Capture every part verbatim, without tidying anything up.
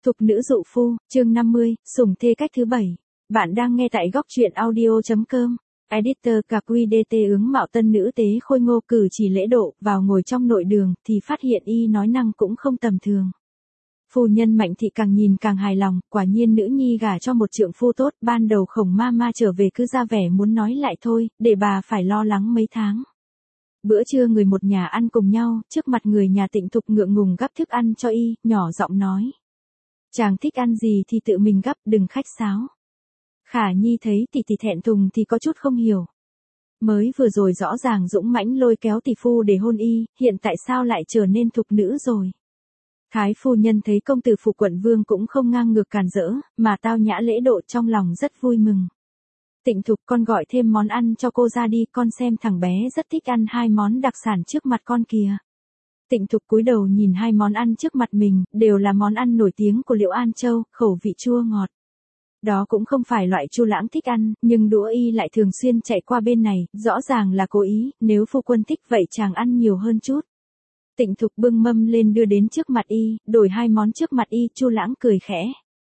Thục nữ dụ phu, chương năm mươi, sủng thê cách thứ bảy. Bạn đang nghe tại góc truyện audio.com. Editor cà quy đê tê ứng mạo tân nữ tế khôi ngô cử chỉ lễ độ, vào ngồi trong nội đường, thì phát hiện y nói năng cũng không tầm thường. Phu nhân Mạnh Thị càng nhìn càng hài lòng, quả nhiên nữ nhi gả cho một trượng phu tốt, ban đầu Khổng ma ma trở về cứ ra vẻ muốn nói lại thôi, để bà phải lo lắng mấy tháng. Bữa trưa người một nhà ăn cùng nhau, trước mặt người nhà Tịnh Thục ngượng ngùng gắp thức ăn cho y, nhỏ giọng nói. Chàng thích ăn gì thì tự mình gắp, đừng khách sáo. Khả Nhi thấy tỷ tỷ thẹn thùng thì có chút không hiểu. Mới vừa rồi rõ ràng dũng mãnh lôi kéo tỷ phu để hôn y, hiện tại sao lại trở nên thục nữ rồi. Thái phu nhân thấy công tử phủ quận vương cũng không ngang ngược càn rỡ, mà tao nhã lễ độ, trong lòng rất vui mừng. Tịnh Thục, con gọi thêm món ăn cho cô ra đi, con xem thằng bé rất thích ăn hai món đặc sản trước mặt con kìa. Tịnh Thục cúi đầu nhìn hai món ăn trước mặt mình, đều là món ăn nổi tiếng của Liễu An Châu, khẩu vị chua ngọt. Đó cũng không phải loại Chu Lãng thích ăn, nhưng đũa y lại thường xuyên chạy qua bên này, rõ ràng là cố ý, nếu phu quân thích vậy chàng ăn nhiều hơn chút. Tịnh Thục bưng mâm lên đưa đến trước mặt y, đổi hai món trước mặt y, Chu Lãng cười khẽ.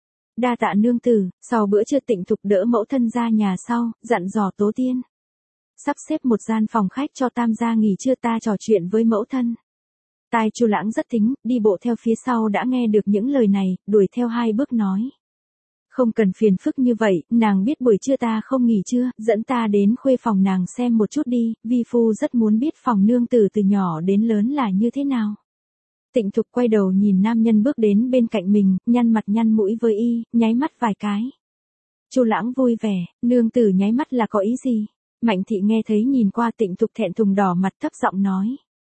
Đa tạ nương tử. Sau bữa trưa Tịnh Thục đỡ mẫu thân ra nhà sau, dặn dò Tố Tiên. Sắp xếp một gian phòng khách cho tam gia nghỉ trưa, ta trò chuyện với mẫu thân. Tai Chu Lãng rất thính, đi bộ theo phía sau đã nghe được những lời này, đuổi theo hai bước nói. Không cần phiền phức như vậy, nàng biết buổi trưa ta không nghỉ trưa, dẫn ta đến khuê phòng nàng xem một chút đi, vi phu rất muốn biết phòng nương tử từ nhỏ đến lớn là như thế nào. Tịnh Thục quay đầu nhìn nam nhân bước đến bên cạnh mình, nhăn mặt nhăn mũi với y, nháy mắt vài cái. Chu Lãng vui vẻ, nương tử nháy mắt là có ý gì? Mạnh Thị nghe thấy nhìn qua Tịnh Thục thẹn thùng đỏ mặt, thấp giọng nói.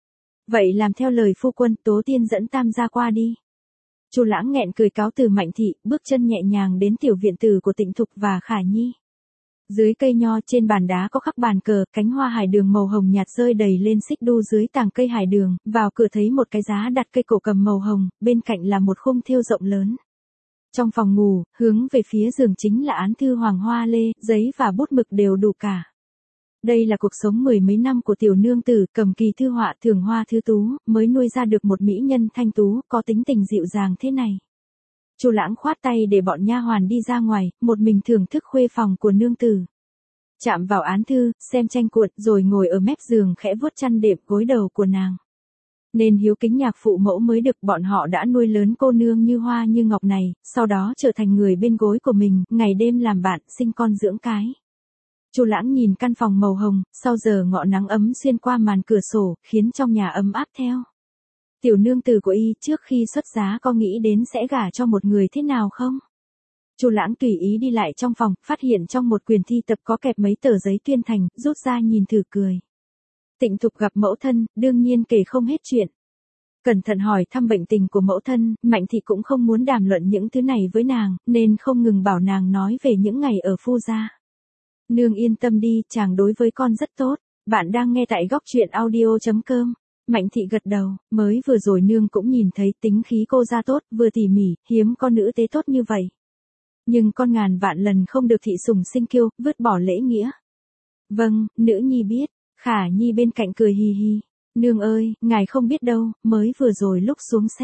Vậy làm theo lời phu quân, Tố Tiên dẫn tam gia qua đi. Chu Lãng nghẹn cười cáo từ Mạnh Thị, bước chân nhẹ nhàng đến tiểu viện tử của Tịnh Thục và Khả Nhi. Dưới cây nho trên bàn đá có khắc bàn cờ, cánh hoa hải đường màu hồng nhạt rơi đầy lên xích đu dưới tàng cây hải đường, vào cửa thấy một cái giá đặt cây cổ cầm màu hồng, bên cạnh là một khung thêu rộng lớn. Trong phòng ngủ, hướng về phía giường chính là án thư hoàng hoa lê, giấy và bút mực đều đủ cả. Đây là cuộc sống mười mấy năm của tiểu nương tử, cầm kỳ thư họa thưởng hoa thứ tú, mới nuôi ra được một mỹ nhân thanh tú, có tính tình dịu dàng thế này. Chu Lãng khoát tay để bọn nha hoàn đi ra ngoài, một mình thưởng thức khuê phòng của nương tử. Chạm vào án thư, xem tranh cuộn, rồi ngồi ở mép giường khẽ vuốt chăn đệm gối đầu của nàng. Nên hiếu kính nhạc phụ mẫu mới được, bọn họ đã nuôi lớn cô nương như hoa như ngọc này, sau đó trở thành người bên gối của mình, ngày đêm làm bạn, sinh con dưỡng cái. Chu Lãng nhìn căn phòng màu hồng, sau giờ ngọ nắng ấm xuyên qua màn cửa sổ, khiến trong nhà ấm áp theo. Tiểu nương tử của y trước khi xuất giá có nghĩ đến sẽ gả cho một người thế nào không? Chu Lãng tùy ý đi lại trong phòng, phát hiện trong một quyển thi tập có kẹp mấy tờ giấy tuyên thành, rút ra nhìn thử cười. Tịnh Thục gặp mẫu thân, đương nhiên kể không hết chuyện. Cẩn thận hỏi thăm bệnh tình của mẫu thân, Mạnh Thị cũng không muốn đàm luận những thứ này với nàng, nên không ngừng bảo nàng nói về những ngày ở phu gia. Nương yên tâm đi, chàng đối với con rất tốt. Bạn đang nghe tại góc truyện audio.com. Mạnh Thị gật đầu, mới vừa rồi nương cũng nhìn thấy tính khí cô ra tốt, vừa tỉ mỉ, hiếm con nữ tế tốt như vậy. Nhưng con ngàn vạn lần không được thị sủng sinh kiêu, vứt bỏ lễ nghĩa. Vâng, nữ nhi biết. Khả Nhi bên cạnh cười hì hì. Nương ơi, ngài không biết đâu, mới vừa rồi lúc xuống xe.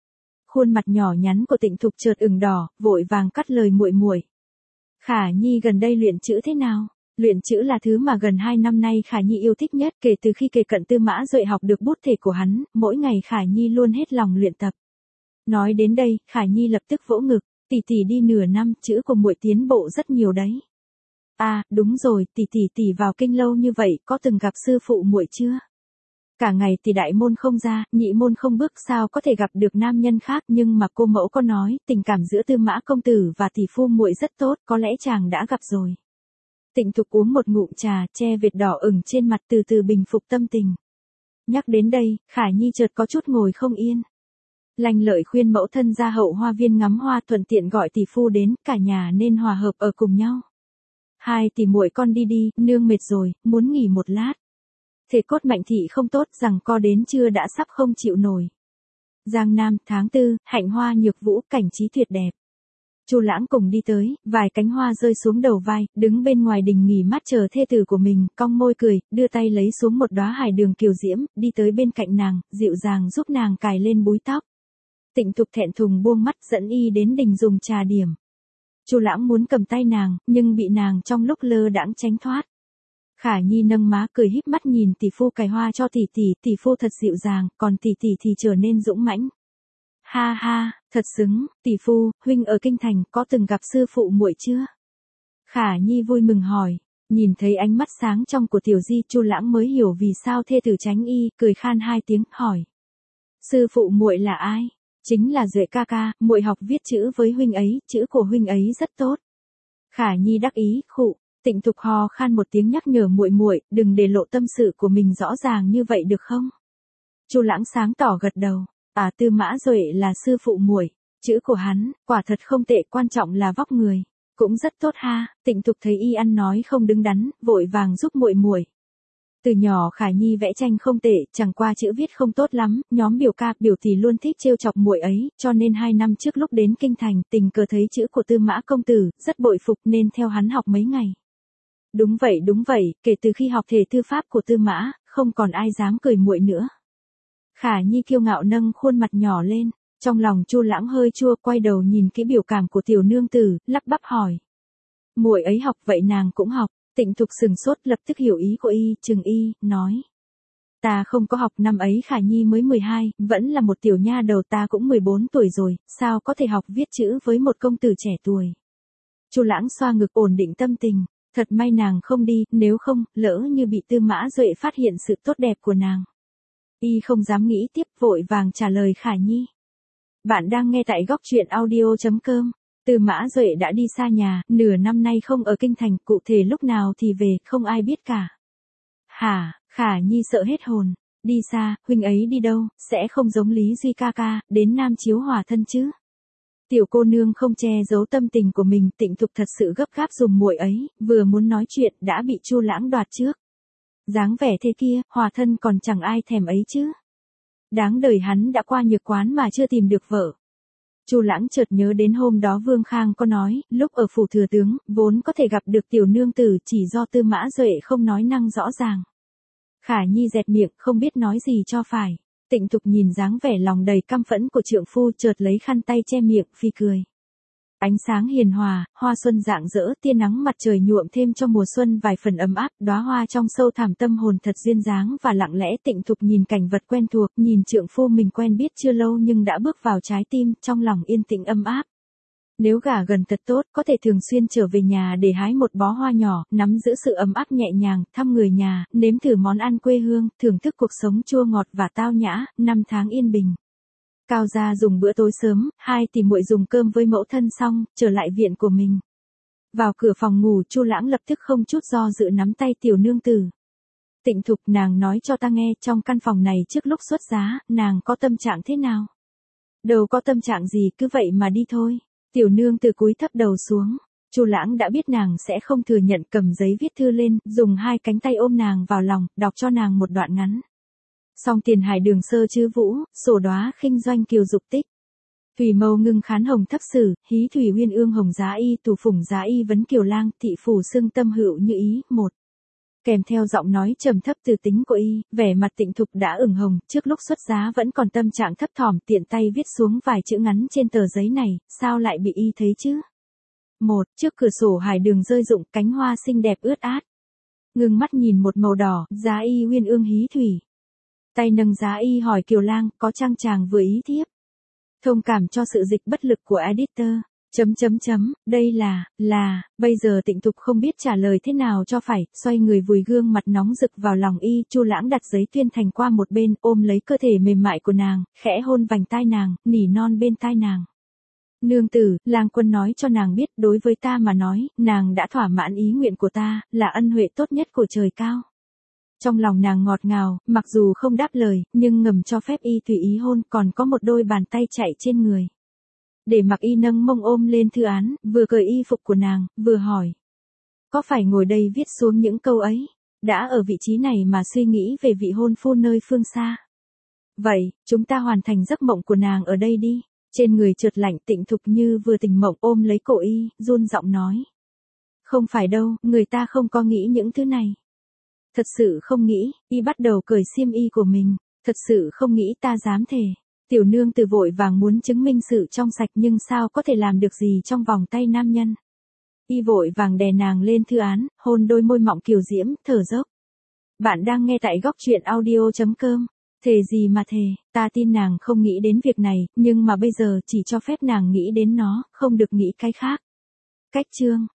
Khuôn mặt nhỏ nhắn của Tịnh Thục chợt ửng đỏ, vội vàng cắt lời muội muội. Khả Nhi gần đây luyện chữ thế nào? Luyện chữ là thứ mà gần hai năm nay Khả Nhi yêu thích nhất, kể từ khi kề cận Tư Mã Duệ học được bút thể của hắn, mỗi ngày Khả Nhi luôn hết lòng luyện tập. Nói đến đây, Khả Nhi lập tức vỗ ngực, tỷ tỷ đi nửa năm, chữ của muội tiến bộ rất nhiều đấy. À, đúng rồi, tỷ tỷ tỷ vào kinh lâu như vậy, có từng gặp sư phụ muội chưa? Cả ngày thì đại môn không ra, nhị môn không bước, sao có thể gặp được nam nhân khác, nhưng mà cô mẫu có nói, tình cảm giữa Tư Mã công tử và tỷ phu muội rất tốt, có lẽ chàng đã gặp rồi. Tịnh Thục uống một ngụm trà, che vệt đỏ ửng trên mặt, từ từ bình phục tâm tình. Nhắc đến đây, Khả Nhi chợt có chút ngồi không yên. Lanh Lợi khuyên mẫu thân ra hậu hoa viên ngắm hoa, thuận tiện gọi tỷ phu đến, cả nhà nên hòa hợp ở cùng nhau. Hai tỷ muội con đi đi, nương mệt rồi, muốn nghỉ một lát. Thể cốt Mạnh Thị không tốt, rằng co đến trưa đã sắp không chịu nổi. Giang Nam, tháng tư, hạnh hoa nhược vũ, cảnh trí tuyệt đẹp. Chu Lãng cùng đi tới, vài cánh hoa rơi xuống đầu vai, đứng bên ngoài đình nghỉ mát chờ thê tử của mình, cong môi cười, đưa tay lấy xuống một đóa hải đường kiều diễm, đi tới bên cạnh nàng, dịu dàng giúp nàng cài lên búi tóc. Tịnh Thục thẹn thùng buông mắt dẫn y đến đình dùng trà điểm. Chu Lãng muốn cầm tay nàng, nhưng bị nàng trong lúc lơ đãng tránh thoát. Khả Nhi nâng má cười híp mắt nhìn tỷ phu cài hoa cho tỷ tỷ, tỷ phu thật dịu dàng, còn tỷ tỷ thì trở nên dũng mãnh. Ha ha, thật xứng, tỷ phu, huynh ở kinh thành có từng gặp sư phụ muội chưa? Khả Nhi vui mừng hỏi, nhìn thấy ánh mắt sáng trong của Tiểu Di, Chu Lãng mới hiểu vì sao thê tử tránh y, cười khan hai tiếng, hỏi. Sư phụ muội là ai? Chính là Duệ ca ca, muội học viết chữ với huynh ấy, chữ của huynh ấy rất tốt. Khả Nhi đắc ý, khụ. Tịnh Thục hò khan một tiếng nhắc nhở muội muội, đừng để lộ tâm sự của mình rõ ràng như vậy được không? Chu Lãng sáng tỏ gật đầu, à Tư Mã Duệ là sư phụ muội, chữ của hắn, quả thật không tệ, quan trọng là vóc người, cũng rất tốt ha. Tịnh Thục thấy y ăn nói không đứng đắn, vội vàng giúp muội muội. Từ nhỏ Khả Nhi vẽ tranh không tệ, chẳng qua chữ viết không tốt lắm, nhóm biểu ca, biểu tỷ luôn thích trêu chọc muội ấy, cho nên hai năm trước lúc đến kinh thành, tình cờ thấy chữ của Tư Mã công tử, rất bội phục nên theo hắn học mấy ngày. Đúng vậy đúng vậy, kể từ khi học thể thư pháp của Tư Mã, không còn ai dám cười muội nữa. Khả Nhi kiêu ngạo nâng khuôn mặt nhỏ lên, trong lòng Chu Lãng hơi chua, quay đầu nhìn kỹ biểu cảm của tiểu nương tử, lắp bắp hỏi. Muội ấy học vậy nàng cũng học. Tịnh Thục sừng sốt, lập tức hiểu ý của y, chừng y, nói. Ta không có học, năm ấy Khả Nhi mới mười hai, vẫn là một tiểu nha đầu, ta cũng mười bốn tuổi rồi, sao có thể học viết chữ với một công tử trẻ tuổi. Chu Lãng xoa ngực ổn định tâm tình, thật may nàng không đi, nếu không, lỡ như bị Tư Mã Duệ phát hiện sự tốt đẹp của nàng. Y không dám nghĩ tiếp, vội vàng trả lời Khả Nhi. Bạn đang nghe tại góc truyện audio chấm com. Tư Mã Duệ đã đi xa nhà, nửa năm nay không ở kinh thành, cụ thể lúc nào thì về, không ai biết cả. Hả, Khả Nhi sợ hết hồn, đi xa, huynh ấy đi đâu, sẽ không giống Lý Duy ca ca, đến Nam Chiếu hòa thân chứ. Tiểu cô nương không che giấu tâm tình của mình, Tịnh Thục thật sự gấp gáp dùm muội ấy, vừa muốn nói chuyện đã bị Chu Lãng đoạt trước. Dáng vẻ thế kia, hòa thân còn chẳng ai thèm ấy chứ. Đáng đời hắn đã qua nhược quán mà chưa tìm được vợ. Chu Lãng chợt nhớ đến hôm đó Vương Khang có nói, lúc ở phủ thừa tướng, vốn có thể gặp được tiểu nương tử, chỉ do Tư Mã Duệ không nói năng rõ ràng. Khả Nhi dẹt miệng, không biết nói gì cho phải. Tịnh Thục nhìn dáng vẻ lòng đầy căm phẫn của trượng phu, chợt lấy khăn tay che miệng, phi cười. Ánh sáng hiền hòa, hoa xuân rạng rỡ, tia nắng mặt trời nhuộm thêm cho mùa xuân vài phần ấm áp, đóa hoa trong sâu thẳm tâm hồn thật duyên dáng và lặng lẽ. Tịnh Thục nhìn cảnh vật quen thuộc, nhìn trượng phu mình quen biết chưa lâu nhưng đã bước vào trái tim, trong lòng yên tĩnh ấm áp. Nếu gả gần thật tốt, có thể thường xuyên trở về nhà để hái một bó hoa nhỏ, nắm giữ sự ấm áp nhẹ nhàng, thăm người nhà, nếm thử món ăn quê hương, thưởng thức cuộc sống chua ngọt và tao nhã, năm tháng yên bình. Cao gia dùng bữa tối sớm, hai tỷ muội dùng cơm với mẫu thân xong, trở lại viện của mình. Vào cửa phòng ngủ, Chu Lãng lập tức không chút do dự nắm tay tiểu nương tử. Tịnh Thục, nàng nói cho ta nghe, trong căn phòng này trước lúc xuất giá, nàng có tâm trạng thế nào? Đâu có tâm trạng gì, cứ vậy mà đi thôi. Tiểu nương tử cúi thấp đầu xuống. Chu Lãng đã biết nàng sẽ không thừa nhận, cầm giấy viết thư lên, dùng hai cánh tay ôm nàng vào lòng, đọc cho nàng một đoạn ngắn. Song tiền hải đường sơ chữ vũ, sổ đóa khinh doanh kiều dục tích. Thủy mâu ngưng khán hồng thấp sử, hí thủy uyên ương hồng giá y, tù phủng giá y vấn kiều lang, thị phủ xưng tâm hữu như ý, một. Kèm theo giọng nói trầm thấp từ tính của y, vẻ mặt Tịnh Thục đã ửng hồng, trước lúc xuất giá vẫn còn tâm trạng thấp thỏm, tiện tay viết xuống vài chữ ngắn trên tờ giấy này, sao lại bị y thấy chứ? Một, trước cửa sổ hải đường rơi rụng, cánh hoa xinh đẹp ướt át. Ngưng mắt nhìn một màu đỏ, giá y uyên ương hí thủy. Tay nâng giá y hỏi Kiều Lang, có chăng chàng vừa ý thiếp? Thông cảm cho sự dịch bất lực của editor. Chấm chấm chấm, đây là, là, bây giờ Tịnh Thục không biết trả lời thế nào cho phải, xoay người vùi gương mặt nóng rực vào lòng y, Chu Lãng đặt giấy tuyên thành qua một bên, ôm lấy cơ thể mềm mại của nàng, khẽ hôn vành tai nàng, nỉ non bên tai nàng. Nương tử, Lang Quân nói cho nàng biết, đối với ta mà nói, nàng đã thỏa mãn ý nguyện của ta, là ân huệ tốt nhất của trời cao. Trong lòng nàng ngọt ngào, mặc dù không đáp lời, nhưng ngầm cho phép y tùy ý hôn, còn có một đôi bàn tay chạy trên người. Để mặc y nâng mông ôm lên thư án, vừa cởi y phục của nàng, vừa hỏi. Có phải ngồi đây viết xuống những câu ấy, đã ở vị trí này mà suy nghĩ về vị hôn phu nơi phương xa? Vậy, chúng ta hoàn thành giấc mộng của nàng ở đây đi. Trên người chợt lạnh, Tịnh Thục như vừa tỉnh mộng, ôm lấy cổ y, run giọng nói. Không phải đâu, người ta không có nghĩ những thứ này. Thật sự không nghĩ, y bắt đầu cởi xiêm y của mình, thật sự không nghĩ, ta dám thề. Tiểu nương tử vội vàng muốn chứng minh sự trong sạch nhưng sao có thể làm được gì trong vòng tay nam nhân. Y vội vàng đè nàng lên thư án, hôn đôi môi mọng kiều diễm, thở dốc. Bạn đang nghe tại góc truyện audio chấm com. Thề gì mà thề, ta tin nàng không nghĩ đến việc này, nhưng mà bây giờ chỉ cho phép nàng nghĩ đến nó, không được nghĩ cái khác. Cách chương.